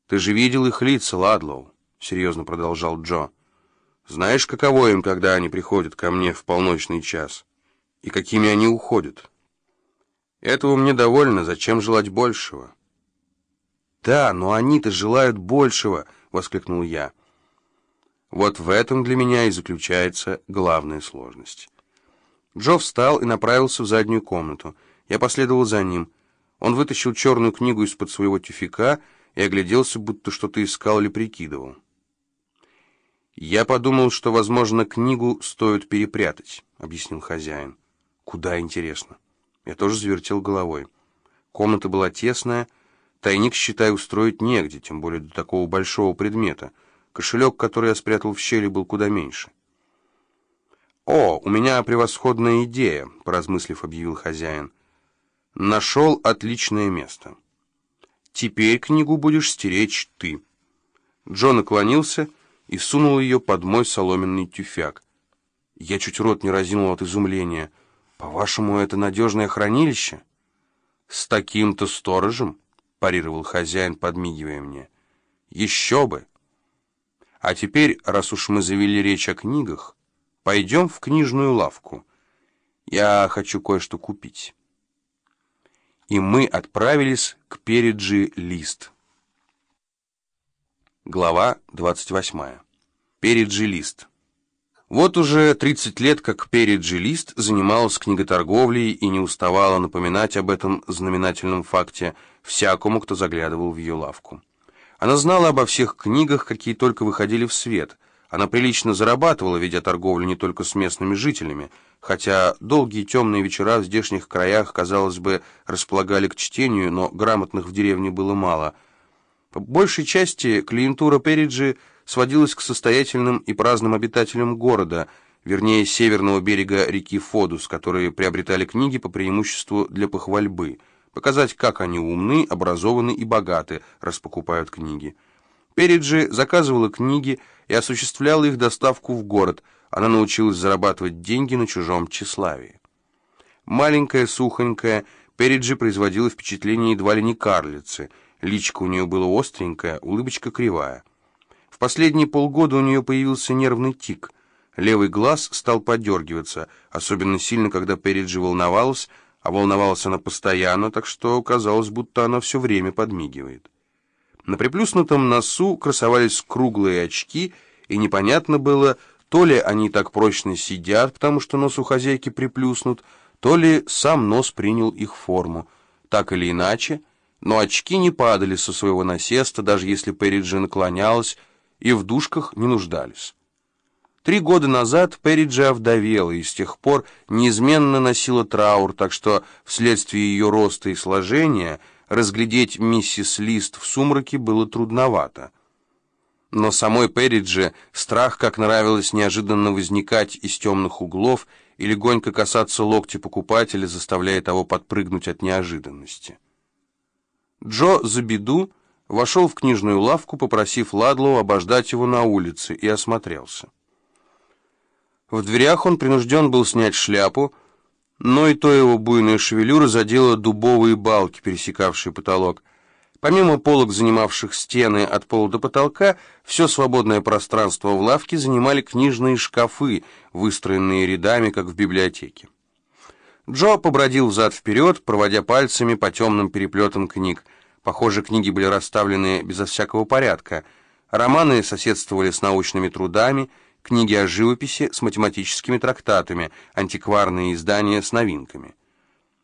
«Ты же видел их лица, Ладлоу», — серьезно продолжал Джо. «Знаешь, каково им, когда они приходят ко мне в полночный час? И какими они уходят? Этого мне довольно, зачем желать большего?» «Да, но они-то желают большего», — воскликнул я. Вот в этом для меня и заключается главная сложность. Джо встал и направился в заднюю комнату. Я последовал за ним. Он вытащил черную книгу из-под своего тюфяка и огляделся, будто что-то искал или прикидывал. «Я подумал, что, возможно, книгу стоит перепрятать», — объяснил хозяин. «Куда, интересно?» Я тоже завертел головой. Комната была тесная, тайник, считай, устроить негде, тем более до такого большого предмета. Кошелек, который я спрятал в щели, был куда меньше. «О, у меня превосходная идея», — поразмыслив, объявил хозяин. «Нашел отличное место. Теперь книгу будешь стеречь ты». Джо наклонился и сунул ее под мой соломенный тюфяк. Я чуть рот не разинул от изумления. «По-вашему, это надежное хранилище?» «С таким-то сторожем?» — парировал хозяин, подмигивая мне. «Еще бы! А теперь, раз уж мы завели речь о книгах, пойдем в книжную лавку. Я хочу кое-что купить». И мы отправились к Перриджи Лист. Глава 28. Перриджи Лист. Вот уже 30 лет, как Перриджи Лист занималась книготорговлей и не уставала напоминать об этом знаменательном факте всякому, кто заглядывал в ее лавку. Она знала обо всех книгах, какие только выходили в свет. Она прилично зарабатывала, ведя торговлю не только с местными жителями, хотя долгие темные вечера в здешних краях, казалось бы, располагали к чтению, но грамотных в деревне было мало. По большей части клиентура Перриджи сводилась к состоятельным и праздным обитателям города, вернее, северного берега реки Фодус, которые приобретали книги по преимуществу для похвальбы, показать, как они умны, образованы и богаты, раз покупают книги. Перриджи заказывала книги и осуществляла их доставку в город. Она научилась зарабатывать деньги на чужом тщеславии. Маленькая, сухонькая, Перриджи производила впечатление едва ли не карлицы. Личико у нее было остренькое, улыбочка кривая. В последние полгода у нее появился нервный тик. Левый глаз стал подергиваться, особенно сильно, когда Перриджи волновалась, а волновалась она постоянно, так что казалось, будто она все время подмигивает. На приплюснутом носу красовались круглые очки, и непонятно было, то ли они так прочно сидят, потому что нос у хозяйки приплюснут, то ли сам нос принял их форму. Так или иначе, но очки не падали со своего насеста, даже если Перриджи наклонялась, и в дужках не нуждались. 3 года назад Перриджи овдовела и с тех пор неизменно носила траур, так что вследствие ее роста и сложения разглядеть миссис Лист в сумраке было трудновато. Но самой Перриджи страх, как нравилось, неожиданно возникать из темных углов и легонько касаться локтя покупателя, заставляя того подпрыгнуть от неожиданности. Джо за беду вошел в книжную лавку, попросив Ладлоу обождать его на улице, и осмотрелся. В дверях он принужден был снять шляпу, но и то его буйная шевелюра задела дубовые балки, пересекавшие потолок. Помимо полок, занимавших стены от пола до потолка, все свободное пространство в лавке занимали книжные шкафы, выстроенные рядами, как в библиотеке. Джо побродил взад-вперед, проводя пальцами по темным переплетам книг. Похоже, книги были расставлены безо всякого порядка. Романы соседствовали с научными трудами, книги о живописи с математическими трактатами, антикварные издания с новинками.